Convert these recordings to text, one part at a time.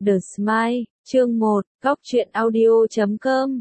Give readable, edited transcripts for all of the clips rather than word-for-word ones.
The Smile, chương 1, Góc truyện audio.com.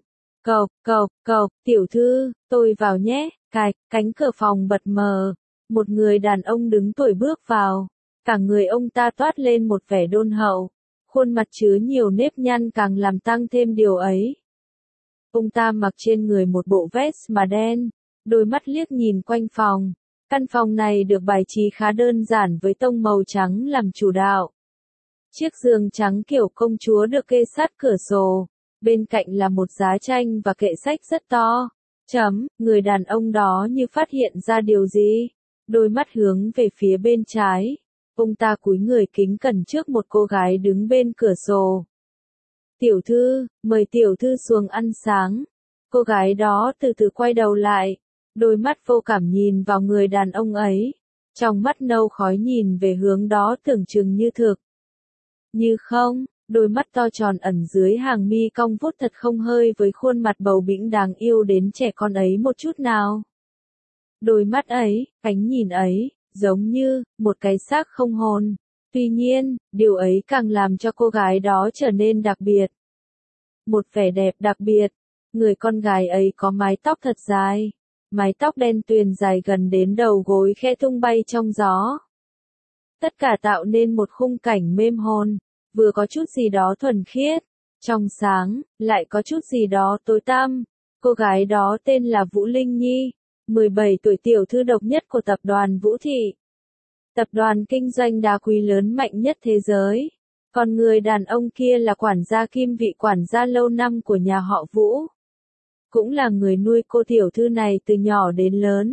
Cộc, tiểu thư, tôi vào nhé, cánh cửa phòng bật mở. Một người đàn ông đứng tuổi bước vào. Cả người ông ta toát lên một vẻ đôn hậu. Khuôn mặt chứa nhiều nếp nhăn càng làm tăng thêm điều ấy. Ông ta mặc trên người một bộ vest mà đen, đôi mắt liếc nhìn quanh phòng. Căn phòng này được bài trí khá đơn giản với tông màu trắng làm chủ đạo. Chiếc giường trắng kiểu công chúa được kê sát cửa sổ, bên cạnh là một giá tranh và kệ sách rất to. Người đàn ông đó như phát hiện ra điều gì, đôi mắt hướng về phía bên trái. Ông ta cúi người kính cẩn trước một cô gái đứng bên cửa sổ. Tiểu thư, mời tiểu thư xuống ăn sáng. Cô gái đó từ từ quay đầu lại, đôi mắt vô cảm nhìn vào người đàn ông ấy. Trong mắt nâu khói nhìn về hướng đó tưởng chừng như thực. Như không, đôi mắt to tròn ẩn dưới hàng mi cong vút thật không hơi với khuôn mặt bầu bĩnh đáng yêu đến trẻ con ấy một chút nào. Đôi mắt ấy, ánh nhìn ấy, giống như một cái xác không hồn. Tuy nhiên, điều ấy càng làm cho cô gái đó trở nên đặc biệt. Một vẻ đẹp đặc biệt. Người con gái ấy có mái tóc thật dài. Mái tóc đen tuyền dài gần đến đầu gối khẽ tung bay trong gió. Tất cả tạo nên một khung cảnh mềm hồn, vừa có chút gì đó thuần khiết, trong sáng, lại có chút gì đó tối tăm. Cô gái đó tên là Vũ Linh Nhi, 17 tuổi, tiểu thư độc nhất của tập đoàn Vũ Thị. Tập đoàn kinh doanh đá quý lớn mạnh nhất thế giới. Còn người đàn ông kia là quản gia Kim, vị quản gia lâu năm của nhà họ Vũ. Cũng là người nuôi cô tiểu thư này từ nhỏ đến lớn.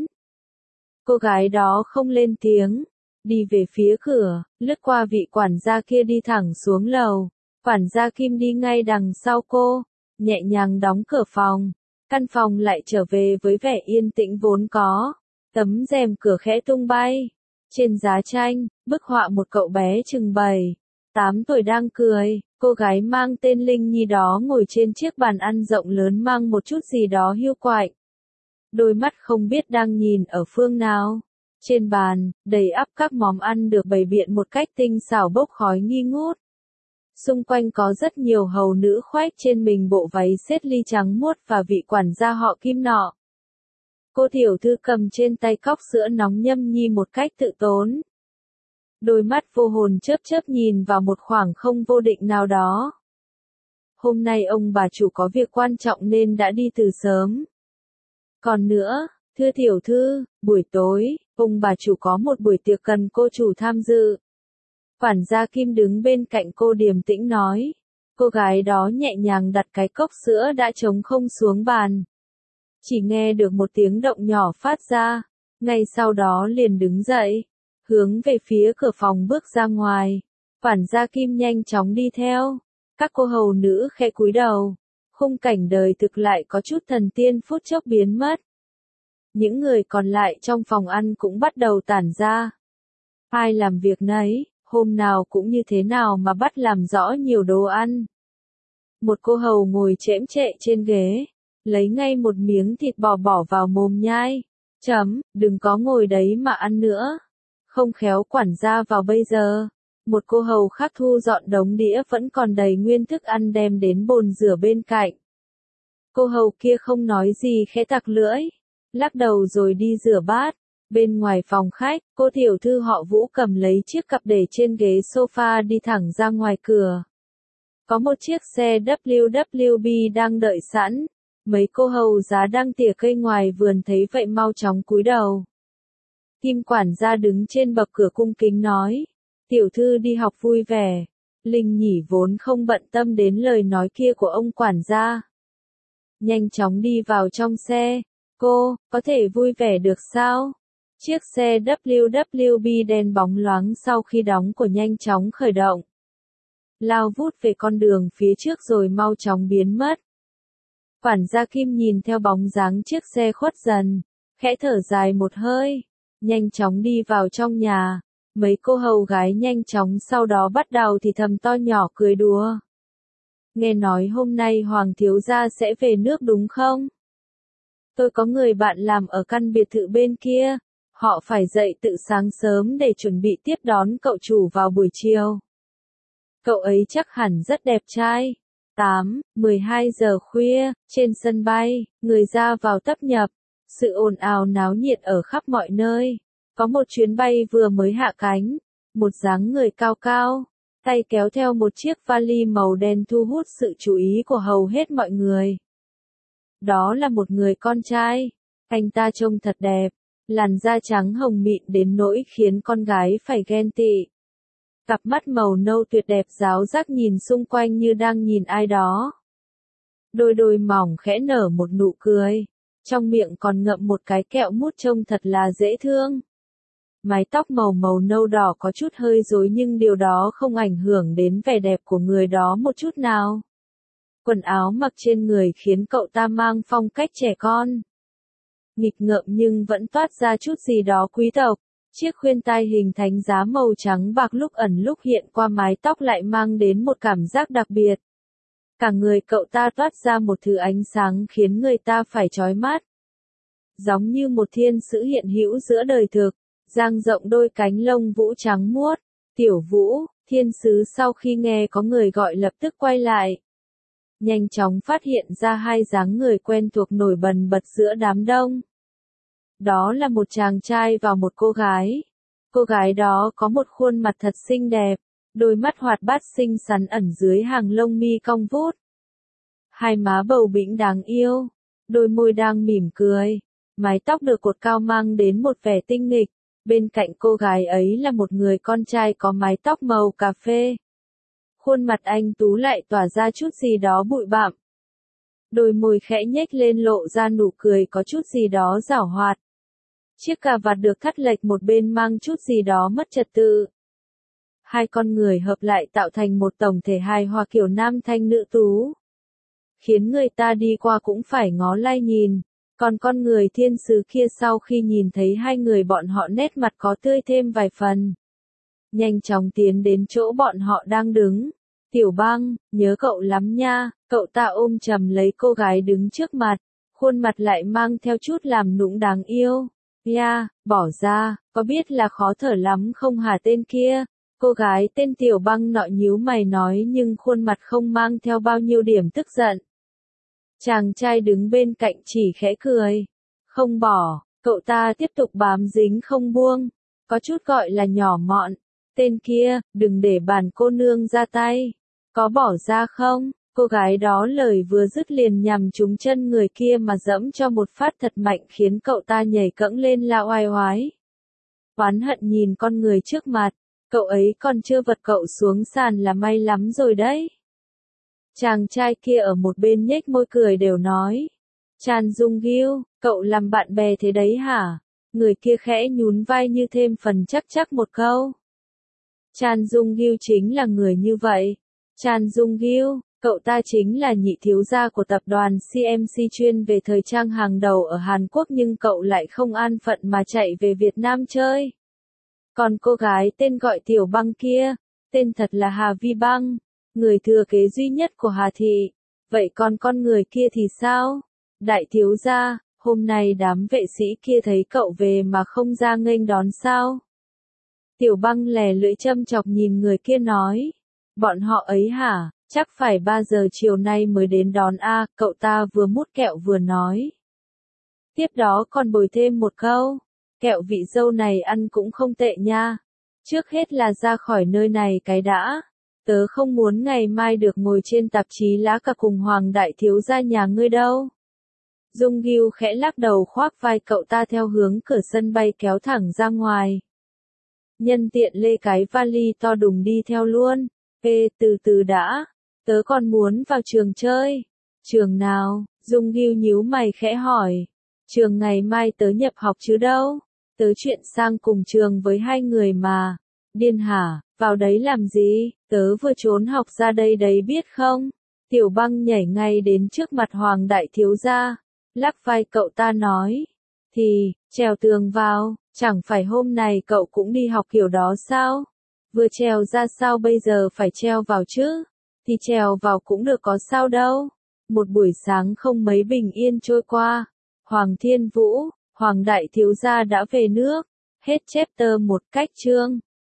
Cô gái đó không lên tiếng, đi về phía cửa, lướt qua vị quản gia kia đi thẳng xuống lầu. Quản gia Kim đi ngay đằng sau cô, nhẹ nhàng đóng cửa phòng. Căn phòng lại trở về với vẻ yên tĩnh vốn có. Tấm rèm cửa khẽ tung bay. Trên giá tranh, bức họa một cậu bé chừng 7, 8 tuổi đang cười. Cô gái mang tên Linh Nhi đó ngồi trên chiếc bàn ăn rộng lớn mang một chút gì đó hiu quạnh. Đôi mắt không biết đang nhìn ở phương nào. Trên bàn, đầy ắp các món ăn được bày biện một cách tinh xảo bốc khói nghi ngút. Xung quanh có rất nhiều hầu nữ khoác trên mình bộ váy sét ly trắng muốt và vị quản gia họ Kim nọ. Cô tiểu thư cầm trên tay cốc sữa nóng nhâm nhi một cách tự tốn. Đôi mắt vô hồn chớp nhìn vào một khoảng không vô định nào đó. Hôm nay ông bà chủ có việc quan trọng nên đã đi từ sớm. Còn nữa, thưa tiểu thư, buổi tối, ông bà chủ có một buổi tiệc cần cô chủ tham dự. Quản gia Kim đứng bên cạnh cô điềm tĩnh nói. Cô gái đó nhẹ nhàng đặt cái cốc sữa đã trống không xuống bàn. Chỉ nghe được một tiếng động nhỏ phát ra, ngay sau đó liền đứng dậy, hướng về phía cửa phòng bước ra ngoài. Quản gia Kim nhanh chóng đi theo. Các cô hầu nữ khẽ cúi đầu. Khung cảnh đời thực lại có chút thần tiên phút chốc biến mất. Những người còn lại trong phòng ăn cũng bắt đầu tản ra. Ai làm việc nấy, hôm nào cũng như thế nào mà bắt làm rõ nhiều đồ ăn. Một cô hầu ngồi chễm chệ trên ghế, lấy ngay một miếng thịt bò bỏ vào mồm nhai. Đừng có ngồi đấy mà ăn nữa. Không khéo quản gia vào bây giờ. Một cô hầu khác thu dọn đống đĩa vẫn còn đầy nguyên thức ăn đem đến bồn rửa bên cạnh. Cô hầu kia không nói gì khẽ tặc lưỡi, lắc đầu rồi đi rửa bát. Bên ngoài phòng khách, cô tiểu thư họ Vũ cầm lấy chiếc cặp để trên ghế sofa đi thẳng ra ngoài cửa. Có một chiếc xe WWB đang đợi sẵn. Mấy cô hầu giá đang tỉa cây ngoài vườn thấy vậy mau chóng cúi đầu. Kim quản gia đứng trên bậc cửa cung kính nói. Tiểu thư đi học vui vẻ. Linh Nhỉ vốn không bận tâm đến lời nói kia của ông quản gia. Nhanh chóng đi vào trong xe. Cô, có thể vui vẻ được sao? Chiếc xe WWB đen bóng loáng sau khi đóng cửa nhanh chóng khởi động. Lao vút về con đường phía trước rồi mau chóng biến mất. Quản gia Kim nhìn theo bóng dáng chiếc xe khuất dần, khẽ thở dài một hơi, nhanh chóng đi vào trong nhà. Mấy cô hầu gái nhanh chóng sau đó bắt đầu thì thầm to nhỏ cười đùa. Nghe nói hôm nay Hoàng thiếu gia sẽ về nước đúng không? Tôi có người bạn làm ở căn biệt thự bên kia, họ phải dậy từ sáng sớm để chuẩn bị tiếp đón cậu chủ vào buổi chiều. cậu ấy chắc hẳn rất đẹp trai. 12 giờ khuya, trên sân bay, người ra vào tấp nập, sự ồn ào náo nhiệt ở khắp mọi nơi. Có một chuyến bay vừa mới hạ cánh, một dáng người cao cao, tay kéo theo một chiếc vali màu đen thu hút sự chú ý của hầu hết mọi người. Đó là một người con trai, anh ta trông thật đẹp, làn da trắng hồng mịn đến nỗi khiến con gái phải ghen tị. Cặp mắt màu nâu tuyệt đẹp ráo rác nhìn xung quanh như đang nhìn ai đó. Đôi mỏng khẽ nở một nụ cười, trong miệng còn ngậm một cái kẹo mút trông thật là dễ thương. Mái tóc màu nâu đỏ có chút hơi rối nhưng điều đó không ảnh hưởng đến vẻ đẹp của người đó một chút nào. Quần áo mặc trên người khiến cậu ta mang phong cách trẻ con. Nghịch ngợm nhưng vẫn toát ra chút gì đó quý tộc. Chiếc khuyên tai hình thánh giá màu trắng bạc lúc ẩn lúc hiện qua mái tóc lại mang đến một cảm giác đặc biệt. Cả người cậu ta toát ra một thứ ánh sáng khiến người ta phải chói mắt. Giống như một thiên sứ hiện hữu giữa đời thực, dang rộng đôi cánh lông vũ trắng muốt. Tiểu Vũ, thiên sứ sau khi nghe có người gọi lập tức quay lại. Nhanh chóng phát hiện ra hai dáng người quen thuộc nổi bần bật giữa đám đông. Đó là một chàng trai và một cô gái. Cô gái đó có một khuôn mặt thật xinh đẹp, đôi mắt hoạt bát xinh xắn ẩn dưới hàng lông mi cong vút. Hai má bầu bĩnh đáng yêu, đôi môi đang mỉm cười, mái tóc được cột cao mang đến một vẻ tinh nghịch. Bên cạnh cô gái ấy là một người con trai có mái tóc màu cà phê. Khuôn mặt anh tú lại tỏa ra chút gì đó bụi bặm. Đôi môi khẽ nhếch lên lộ ra nụ cười có chút gì đó giảo hoạt. Chiếc cà vạt được thắt lệch một bên mang chút gì đó mất trật tự. Hai con người hợp lại tạo thành một tổng thể hài hòa kiểu nam thanh nữ tú. Khiến người ta đi qua cũng phải ngó lai nhìn. Còn con người thiên sứ kia sau khi nhìn thấy hai người bọn họ nét mặt có tươi thêm vài phần. Nhanh chóng tiến đến chỗ bọn họ đang đứng. Tiểu Băng, nhớ cậu lắm nha, cậu ta ôm chầm lấy cô gái đứng trước mặt. Khuôn mặt lại mang theo chút làm nũng đáng yêu. Ya, bỏ ra, có biết là khó thở lắm không hả tên kia? Cô gái tên Tiểu Băng nọ nhíu mày nói nhưng khuôn mặt không mang theo bao nhiêu điểm tức giận. Chàng trai đứng bên cạnh chỉ khẽ cười. Không bỏ, cậu ta tiếp tục bám dính không buông. Có chút gọi là nhỏ mọn. Tên kia, đừng để bản cô nương ra tay. Có bỏ ra không? Cô gái đó lời vừa dứt liền nhằm trúng chân người kia mà dẫm cho một phát thật mạnh khiến cậu ta nhảy cẫng lên la oai oái. Oán hận nhìn con người trước mặt, cậu ấy còn chưa vật cậu xuống sàn là may lắm rồi đấy. Chàng trai kia ở một bên nhếch môi cười đều nói. Chan Dung Gil, cậu làm bạn bè thế đấy hả? Người kia khẽ nhún vai như thêm phần chắc một câu. Chan Dung Gil chính là người như vậy. Chan Dung Gil, cậu ta chính là nhị thiếu gia của tập đoàn CMC chuyên về thời trang hàng đầu ở Hàn Quốc nhưng cậu lại không an phận mà chạy về Việt Nam chơi. Còn cô gái tên gọi Tiểu Băng kia, tên thật là Hà Vi Băng, người thừa kế duy nhất của Hà Thị. Vậy còn con người kia thì sao? Đại thiếu gia, hôm nay đám vệ sĩ kia thấy cậu về mà không ra nghênh đón sao? Tiểu Băng lè lưỡi châm chọc nhìn người kia nói. Bọn họ ấy hả? Chắc phải 3 giờ chiều nay mới đến đón a, cậu ta vừa mút kẹo vừa nói. Tiếp đó còn bồi thêm một câu. Kẹo vị dâu này ăn cũng không tệ nha. Trước hết là ra khỏi nơi này cái đã. Tớ không muốn ngày mai được ngồi trên tạp chí lá cà cùng Hoàng đại thiếu gia nhà ngươi đâu. Dung Gil khẽ lắc đầu khoác vai cậu ta theo hướng cửa sân bay kéo thẳng ra ngoài. Nhân tiện lê cái vali to đùng đi theo luôn. Ê, từ từ đã. Tớ còn muốn vào trường chơi. Trường nào? Dung Gil nhíu mày khẽ hỏi. Trường ngày mai tớ nhập học chứ đâu. Tớ chuyện sang cùng trường với hai người mà. Điên hả? Vào đấy làm gì? Tớ vừa trốn học ra đây đấy biết không? Tiểu Băng nhảy ngay đến trước mặt Hoàng đại thiếu gia. Lắc vai cậu ta nói. Thì, trèo tường vào, chẳng phải hôm nay cậu cũng đi học kiểu đó sao? Vừa trèo ra sao bây giờ phải treo vào chứ? Thì trèo vào cũng được có sao đâu. Một buổi sáng không mấy bình yên trôi qua. Hoàng Thiên Vũ, Hoàng đại thiếu gia đã về nước. Hết chapter 1 cách chương.